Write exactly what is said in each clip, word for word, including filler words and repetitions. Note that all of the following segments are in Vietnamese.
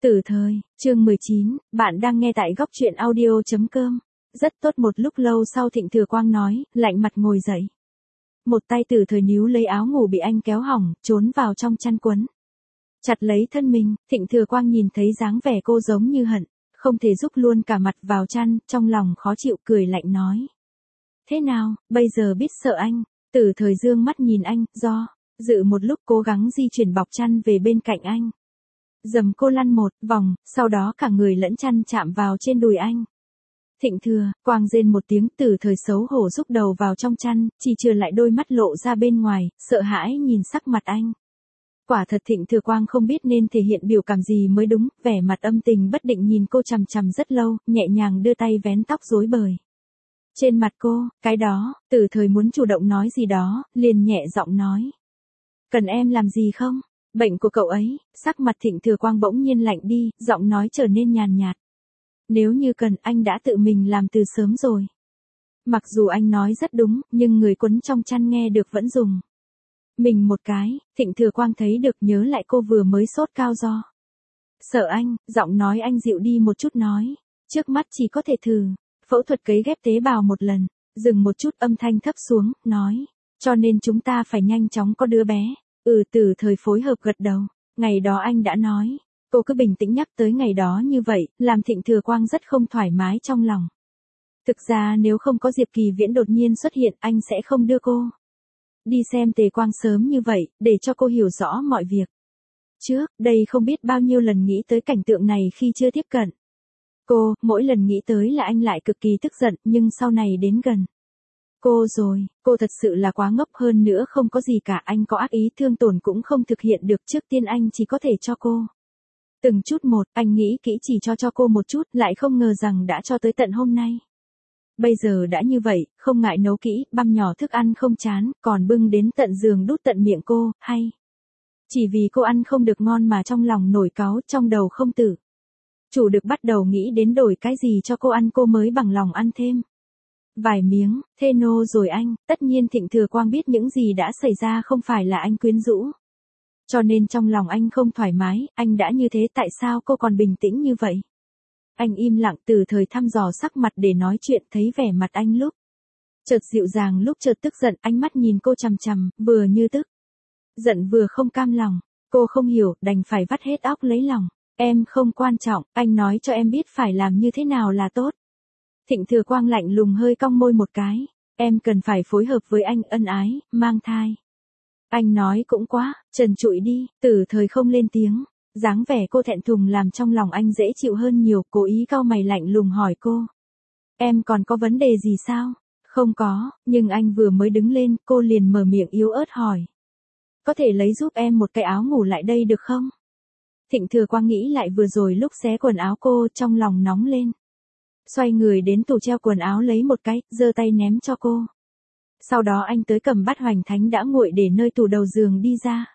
Tử thời, chương mười chín, bạn đang nghe tại góc truyện audio chấm com. Rất tốt. Một lúc lâu sau Thịnh Thừa Quang nói, lạnh mặt ngồi dậy. Một tay Tử thời níu lấy áo ngủ bị anh kéo hỏng, trốn vào trong chăn quấn. Chặt lấy thân mình, Thịnh Thừa Quang nhìn thấy dáng vẻ cô giống như hận, không thể giúp luôn cả mặt vào chăn, trong lòng khó chịu cười lạnh nói. Thế nào, bây giờ biết sợ anh? Tử thời dương mắt nhìn anh, do, dự một lúc cố gắng di chuyển bọc chăn về bên cạnh anh. Dầm cô lăn một vòng, sau đó cả người lẫn chăn chạm vào trên đùi anh. Thịnh Thừa Quang rên một tiếng, Tử thời xấu hổ rúc đầu vào trong chăn, chỉ chừa lại đôi mắt lộ ra bên ngoài, sợ hãi nhìn sắc mặt anh. Quả thật Thịnh Thừa Quang không biết nên thể hiện biểu cảm gì mới đúng, vẻ mặt âm tình bất định nhìn cô chằm chằm rất lâu, nhẹ nhàng đưa tay vén tóc rối bời trên mặt cô. Cái đó, Tử thời muốn chủ động nói gì đó, liền nhẹ giọng nói. Cần em làm gì không? Bệnh của cậu ấy. Sắc mặt Thịnh Thừa Quang bỗng nhiên lạnh đi, giọng nói trở nên nhàn nhạt. Nếu như cần, anh đã tự mình làm từ sớm rồi. Mặc dù anh nói rất đúng, nhưng người quấn trong chăn nghe được vẫn dùng mình một cái. Thịnh Thừa Quang thấy được, nhớ lại cô vừa mới sốt cao do sợ anh, giọng nói anh dịu đi một chút nói. Trước mắt chỉ có thể thử phẫu thuật cấy ghép tế bào một lần. Dừng một chút, âm thanh thấp xuống, nói. Cho nên chúng ta phải nhanh chóng có đứa bé. Ừ. Tử thời phối hợp gật đầu. Ngày đó anh đã nói. Cô cứ bình tĩnh nhắc tới ngày đó như vậy, làm Thịnh Thừa Quang rất không thoải mái trong lòng. Thực ra nếu không có Diệp Kỳ Viễn đột nhiên xuất hiện, anh sẽ không đưa cô đi xem Tề Quang sớm như vậy, để cho cô hiểu rõ mọi việc. Trước, đây không biết bao nhiêu lần nghĩ tới cảnh tượng này khi chưa tiếp cận cô, mỗi lần nghĩ tới là anh lại cực kỳ tức giận, nhưng sau này đến gần cô rồi, cô thật sự là quá ngốc, hơn nữa không có gì cả, anh có ác ý thương tổn cũng không thực hiện được. Trước tiên anh chỉ có thể cho cô từng chút một, anh nghĩ kỹ chỉ cho cho cô một chút, lại không ngờ rằng đã cho tới tận hôm nay. Bây giờ đã như vậy, không ngại nấu kỹ, băm nhỏ thức ăn không chán, còn bưng đến tận giường đút tận miệng cô, hay chỉ vì cô ăn không được ngon mà trong lòng nổi cáu, trong đầu không tự chủ được bắt đầu nghĩ đến đổi cái gì cho cô ăn, cô mới bằng lòng ăn thêm vài miếng. Thế nô rồi anh. Tất nhiên Thịnh Thừa Quang biết những gì đã xảy ra không phải là anh quyến rũ, cho nên trong lòng anh không thoải mái. Anh đã như thế, tại sao cô còn bình tĩnh như vậy? Anh im lặng. Từ thời thăm dò sắc mặt để nói chuyện, thấy vẻ mặt anh lúc chợt dịu dàng lúc chợt tức giận, ánh mắt nhìn cô chằm chằm, vừa như tức giận vừa không cam lòng. Cô không hiểu, đành phải vắt hết óc lấy lòng. Em không quan trọng, anh nói cho em biết phải làm như thế nào là tốt. Thịnh Thừa Quang lạnh lùng hơi cong môi một cái. Em cần phải phối hợp với anh, ân ái, mang thai. Anh nói cũng quá, trần trụi đi. Tử thời không lên tiếng. Dáng vẻ cô thẹn thùng làm trong lòng anh dễ chịu hơn nhiều, cố ý cau mày lạnh lùng hỏi cô. Em còn có vấn đề gì sao? Không có, nhưng anh vừa mới đứng lên, cô liền mở miệng yếu ớt hỏi. Có thể lấy giúp em một cái áo ngủ lại đây được không? Thịnh Thừa Quang nghĩ lại vừa rồi lúc xé quần áo cô, trong lòng nóng lên. Xoay người đến tủ treo quần áo lấy một cái, giơ tay ném cho cô. Sau đó anh tới cầm bát hoành thánh đã nguội để nơi tủ đầu giường đi ra.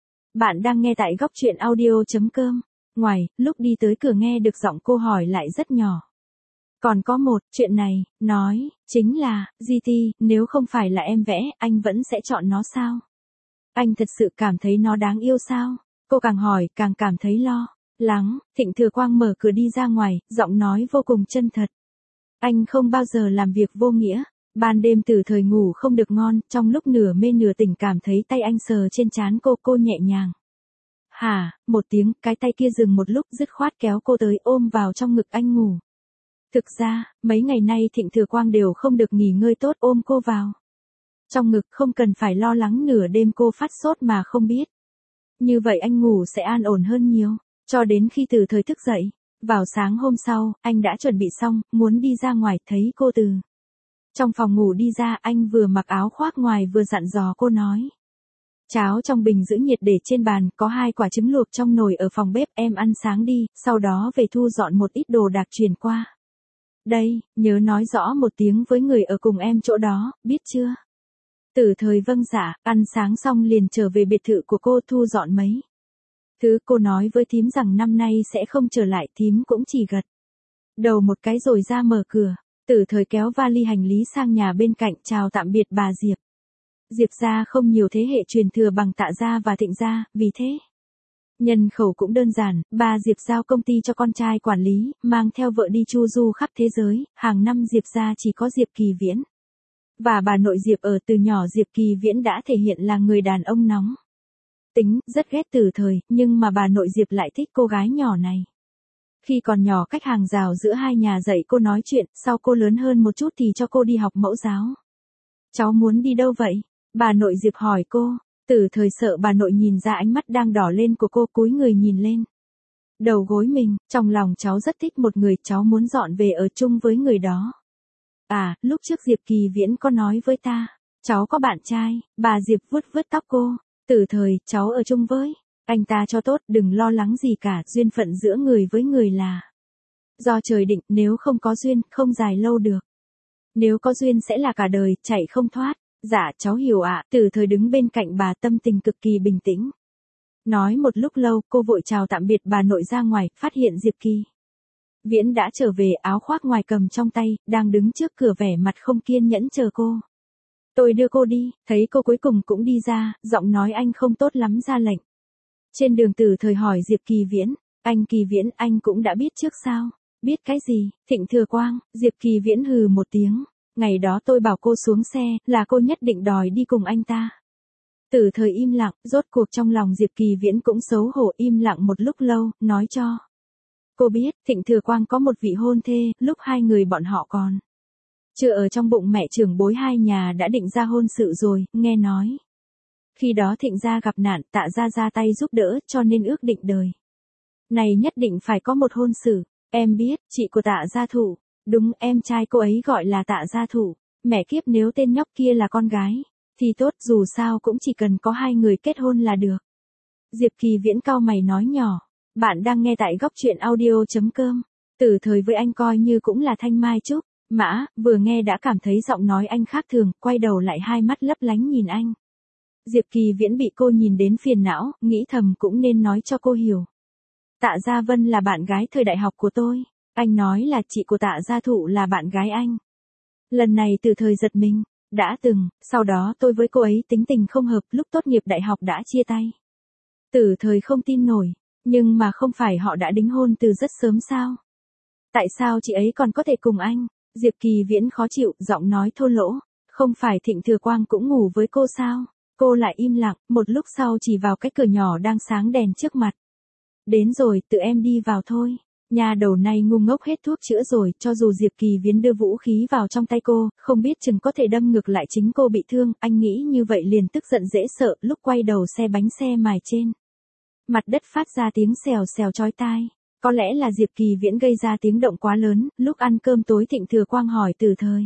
Bạn đang nghe tại góc truyện audio chấm com. Ngoài, lúc đi tới cửa nghe được giọng cô hỏi lại rất nhỏ. Còn có một, chuyện này, nói, chính là, giê tê, nếu không phải là em vẽ, anh vẫn sẽ chọn nó sao? Anh thật sự cảm thấy nó đáng yêu sao? Cô càng hỏi, càng cảm thấy lo lắng. Thịnh Thừa Quang mở cửa đi ra ngoài, giọng nói vô cùng chân thật. Anh không bao giờ làm việc vô nghĩa. Ban đêm Tử thời ngủ không được ngon, trong lúc nửa mê nửa tỉnh cảm thấy tay anh sờ trên trán cô, cô nhẹ nhàng. Hả, một tiếng, cái tay kia dừng một lúc, dứt khoát kéo cô tới ôm vào trong ngực anh ngủ. Thực ra, mấy ngày nay Thịnh Thừa Quang đều không được nghỉ ngơi tốt, ôm cô vào trong ngực, không cần phải lo lắng nửa đêm cô phát sốt mà không biết. Như vậy anh ngủ sẽ an ổn hơn nhiều, cho đến khi Tử thời thức dậy. Vào sáng hôm sau, anh đã chuẩn bị xong, muốn đi ra ngoài, thấy cô từ trong phòng ngủ đi ra, anh vừa mặc áo khoác ngoài vừa dặn dò cô nói. Cháo trong bình giữ nhiệt để trên bàn, có hai quả trứng luộc trong nồi ở phòng bếp, em ăn sáng đi, sau đó về thu dọn một ít đồ đạc chuyển qua đây, nhớ nói rõ một tiếng với người ở cùng em chỗ đó, biết chưa? Tử thời vâng dạ, ăn sáng xong liền trở về biệt thự của cô thu dọn mấy thứ. Cô nói với thím rằng năm nay sẽ không trở lại, thím cũng chỉ gật đầu một cái rồi ra mở cửa. Tử thời kéo vali hành lý sang nhà bên cạnh, chào tạm biệt bà Diệp. Diệp gia không nhiều thế hệ truyền thừa bằng Tạ gia và Thịnh gia, vì thế Nhân khẩu cũng đơn giản, bà Diệp giao công ty cho con trai quản lý, mang theo vợ đi chu du khắp thế giới, hàng năm Diệp gia chỉ có Diệp Kỳ Viễn. Và bà nội Diệp ở từ nhỏ Diệp Kỳ Viễn đã thể hiện là người đàn ông nóng tính, rất ghét Từ Thời, nhưng mà bà nội Diệp lại thích cô gái nhỏ này. Khi còn nhỏ cách hàng rào giữa hai nhà dạy cô nói chuyện, sau cô lớn hơn một chút thì cho cô đi học mẫu giáo. Cháu muốn đi đâu vậy? Bà nội Diệp hỏi cô. Từ Thời sợ bà nội nhìn ra ánh mắt đang đỏ lên của cô, cúi người nhìn lên đầu gối mình, trong lòng cháu rất thích một người, cháu muốn dọn về ở chung với người đó. À, lúc trước Diệp Kỳ Viễn có nói với ta, cháu có bạn trai. Bà Diệp vuốt vuốt tóc cô. Từ Thời, cháu ở chung với anh ta cho tốt, đừng lo lắng gì cả, duyên phận giữa người với người là do trời định, nếu không có duyên, không dài lâu được. Nếu có duyên sẽ là cả đời, chạy không thoát. Dạ, cháu hiểu ạ. Từ Thời đứng bên cạnh bà, tâm tình cực kỳ bình tĩnh. Nói một lúc lâu, cô vội chào tạm biệt bà nội ra ngoài, phát hiện Diệp Kỳ Viễn đã trở về, áo khoác ngoài cầm trong tay, đang đứng trước cửa vẻ mặt không kiên nhẫn chờ cô. Tôi đưa cô đi. Thấy cô cuối cùng cũng đi ra, giọng nói anh không tốt lắm ra lệnh. Trên đường Từ Thời hỏi Diệp Kỳ Viễn, anh Kỳ Viễn, anh cũng đã biết trước sao? Biết cái gì? Thịnh Thừa Quang. Diệp Kỳ Viễn hừ một tiếng. Ngày đó tôi bảo cô xuống xe, là cô nhất định đòi đi cùng anh ta. Từ Thời im lặng, rốt cuộc trong lòng Diệp Kỳ Viễn cũng xấu hổ, im lặng một lúc lâu, nói cho cô biết, Thịnh Thừa Quang có một vị hôn thê, lúc hai người bọn họ còn chưa ở trong bụng mẹ, trưởng bối hai nhà đã định ra hôn sự rồi, nghe nói. Khi đó Thịnh gia gặp nạn, Tạ gia ra tay giúp đỡ, cho nên ước định đời này nhất định phải có một hôn sự. Em biết, chị của Tạ gia Thụ. Đúng, em trai cô ấy gọi là Tạ gia Thụ. Mẹ kiếp, nếu tên nhóc kia là con gái thì tốt, dù sao cũng chỉ cần có hai người kết hôn là được. Diệp Kỳ Viễn cau mày nói nhỏ. Bạn đang nghe tại góc truyện audio.com. Từ Thời với anh coi như cũng là thanh mai trúc mã, vừa nghe đã cảm thấy giọng nói anh khác thường, quay đầu lại hai mắt lấp lánh nhìn anh. Diệp Kỳ Viễn bị cô nhìn đến phiền não, nghĩ thầm cũng nên nói cho cô hiểu. Tạ Gia Vân là bạn gái thời đại học của tôi. Anh nói là chị của Tạ Gia Thụ là bạn gái anh. Lần này Từ Thời giật mình. Đã từng, sau đó tôi với cô ấy tính tình không hợp, lúc tốt nghiệp đại học đã chia tay. Từ Thời không tin nổi. Nhưng mà không phải họ đã đính hôn từ rất sớm sao? Tại sao chị ấy còn có thể cùng anh? Diệp Kỳ Viễn khó chịu, giọng nói thô lỗ. Không phải Thịnh Thừa Quang cũng ngủ với cô sao? Cô lại im lặng, một lúc sau chỉ vào cái cửa nhỏ đang sáng đèn trước mặt. Đến rồi, tự em đi vào thôi. Nhà đầu này ngu ngốc hết thuốc chữa rồi, cho dù Diệp Kỳ Viễn đưa vũ khí vào trong tay cô, không biết chừng có thể đâm ngược lại chính cô bị thương, anh nghĩ như vậy liền tức giận dễ sợ, lúc quay đầu xe bánh xe mài trên mặt đất phát ra tiếng xèo xèo chói tai. Có lẽ là Diệp Kỳ Viễn gây ra tiếng động quá lớn, lúc ăn cơm tối Thịnh Thừa Quang hỏi Từ Thời.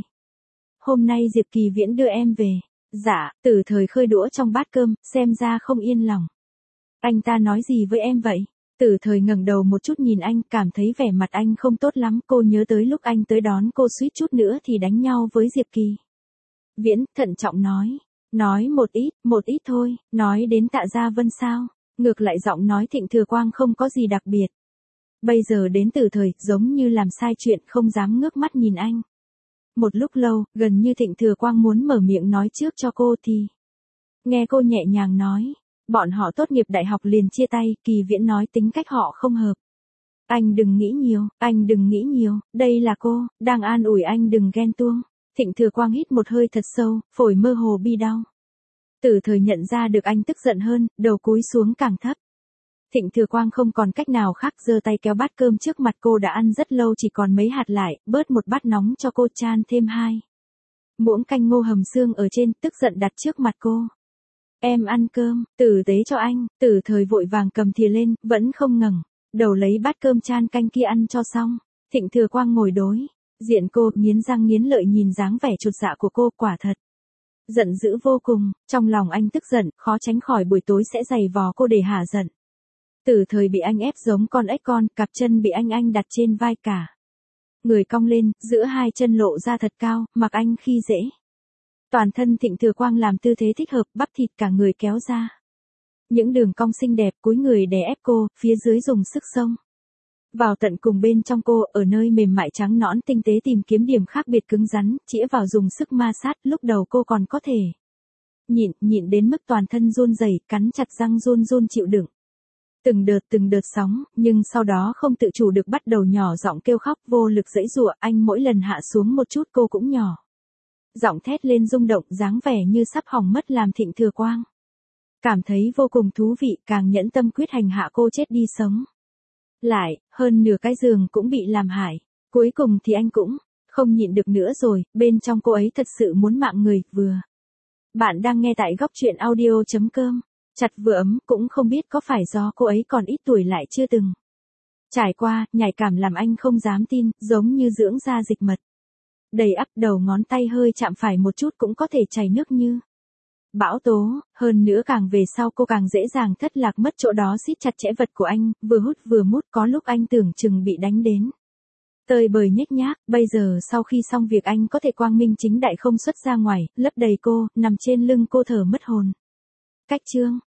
Hôm nay Diệp Kỳ Viễn đưa em về. Dạ, Từ Thời khơi đũa trong bát cơm, xem ra không yên lòng. Anh ta nói gì với em vậy? Từ Thời ngẩng đầu một chút nhìn anh, cảm thấy vẻ mặt anh không tốt lắm, cô nhớ tới lúc anh tới đón cô suýt chút nữa thì đánh nhau với Diệp Kỳ Viễn, thận trọng nói. Nói một ít, một ít thôi, nói đến Tạ Gia Vân sao? Ngược lại giọng nói Thịnh Thừa Quang không có gì đặc biệt. Bây giờ đến Từ Thời, giống như làm sai chuyện, không dám ngước mắt nhìn anh. Một lúc lâu, gần như Thịnh Thừa Quang muốn mở miệng nói trước cho cô thì nghe cô nhẹ nhàng nói. Bọn họ tốt nghiệp đại học liền chia tay, Kỳ Viễn nói tính cách họ không hợp. Anh đừng nghĩ nhiều, anh đừng nghĩ nhiều, đây là cô, đang an ủi anh đừng ghen tuông. Thịnh Thừa Quang hít một hơi thật sâu, phổi mơ hồ bi đau. Từ Thời nhận ra được anh tức giận hơn, đầu cúi xuống càng thấp. Thịnh Thừa Quang không còn cách nào khác, giơ tay kéo bát cơm trước mặt cô đã ăn rất lâu chỉ còn mấy hạt lại, bớt một bát nóng cho cô, chan thêm hai muỗng canh ngô hầm xương ở trên, tức giận đặt trước mặt cô. Em ăn cơm, tử tế cho anh. Từ Thời vội vàng cầm thìa lên, vẫn không ngẩng đầu lấy bát cơm chan canh kia ăn cho xong. Thịnh Thừa Quang ngồi đối diện cô, nghiến răng nghiến lợi nhìn dáng vẻ chột dạ của cô, quả thật giận dữ vô cùng. Trong lòng anh tức giận, khó tránh khỏi buổi tối sẽ giày vò cô để hả giận. Từ Thời bị anh ép giống con ếch con, cặp chân bị anh anh đặt trên vai cả người cong lên, giữa hai chân lộ ra thật cao, mặc anh khi dễ. Toàn thân Thịnh Thừa Quang làm tư thế thích hợp, bắp thịt cả người kéo ra. Những đường cong xinh đẹp, cúi người đè ép cô, phía dưới dùng sức xông vào tận cùng bên trong cô, ở nơi mềm mại trắng nõn tinh tế tìm kiếm điểm khác biệt cứng rắn, chĩa vào dùng sức ma sát, lúc đầu cô còn có thể nhịn, nhịn đến mức toàn thân run rẩy, cắn chặt răng run run chịu đựng. Từng đợt từng đợt sóng, nhưng sau đó không tự chủ được bắt đầu nhỏ giọng kêu khóc vô lực giãy giụa, anh mỗi lần hạ xuống một chút cô cũng nhỏ giọng thét lên rung động, dáng vẻ như sắp hỏng mất làm Thịnh Thừa Quang cảm thấy vô cùng thú vị, càng nhẫn tâm quyết hành hạ cô chết đi sống lại, hơn nửa cái giường cũng bị làm hại. Cuối cùng thì anh cũng không nhịn được nữa rồi, bên trong cô ấy thật sự muốn mạng người, vừa. Bạn đang nghe tại góc truyện audio.com. Chặt vừa ấm, cũng không biết có phải do cô ấy còn ít tuổi lại chưa từng trải qua, nhạy cảm làm anh không dám tin, giống như dưỡng da dịch mật. Đầy ắp, đầu ngón tay hơi chạm phải một chút cũng có thể chảy nước như bão tố, hơn nữa càng về sau cô càng dễ dàng thất lạc mất chỗ đó siết chặt chẽ vật của anh, vừa hút vừa mút, có lúc anh tưởng chừng bị đánh đến tơi bời nhếch nhác. Bây giờ sau khi xong việc anh có thể quang minh chính đại không xuất ra ngoài, lấp đầy cô, nằm trên lưng cô thở mất hồn. Cách chương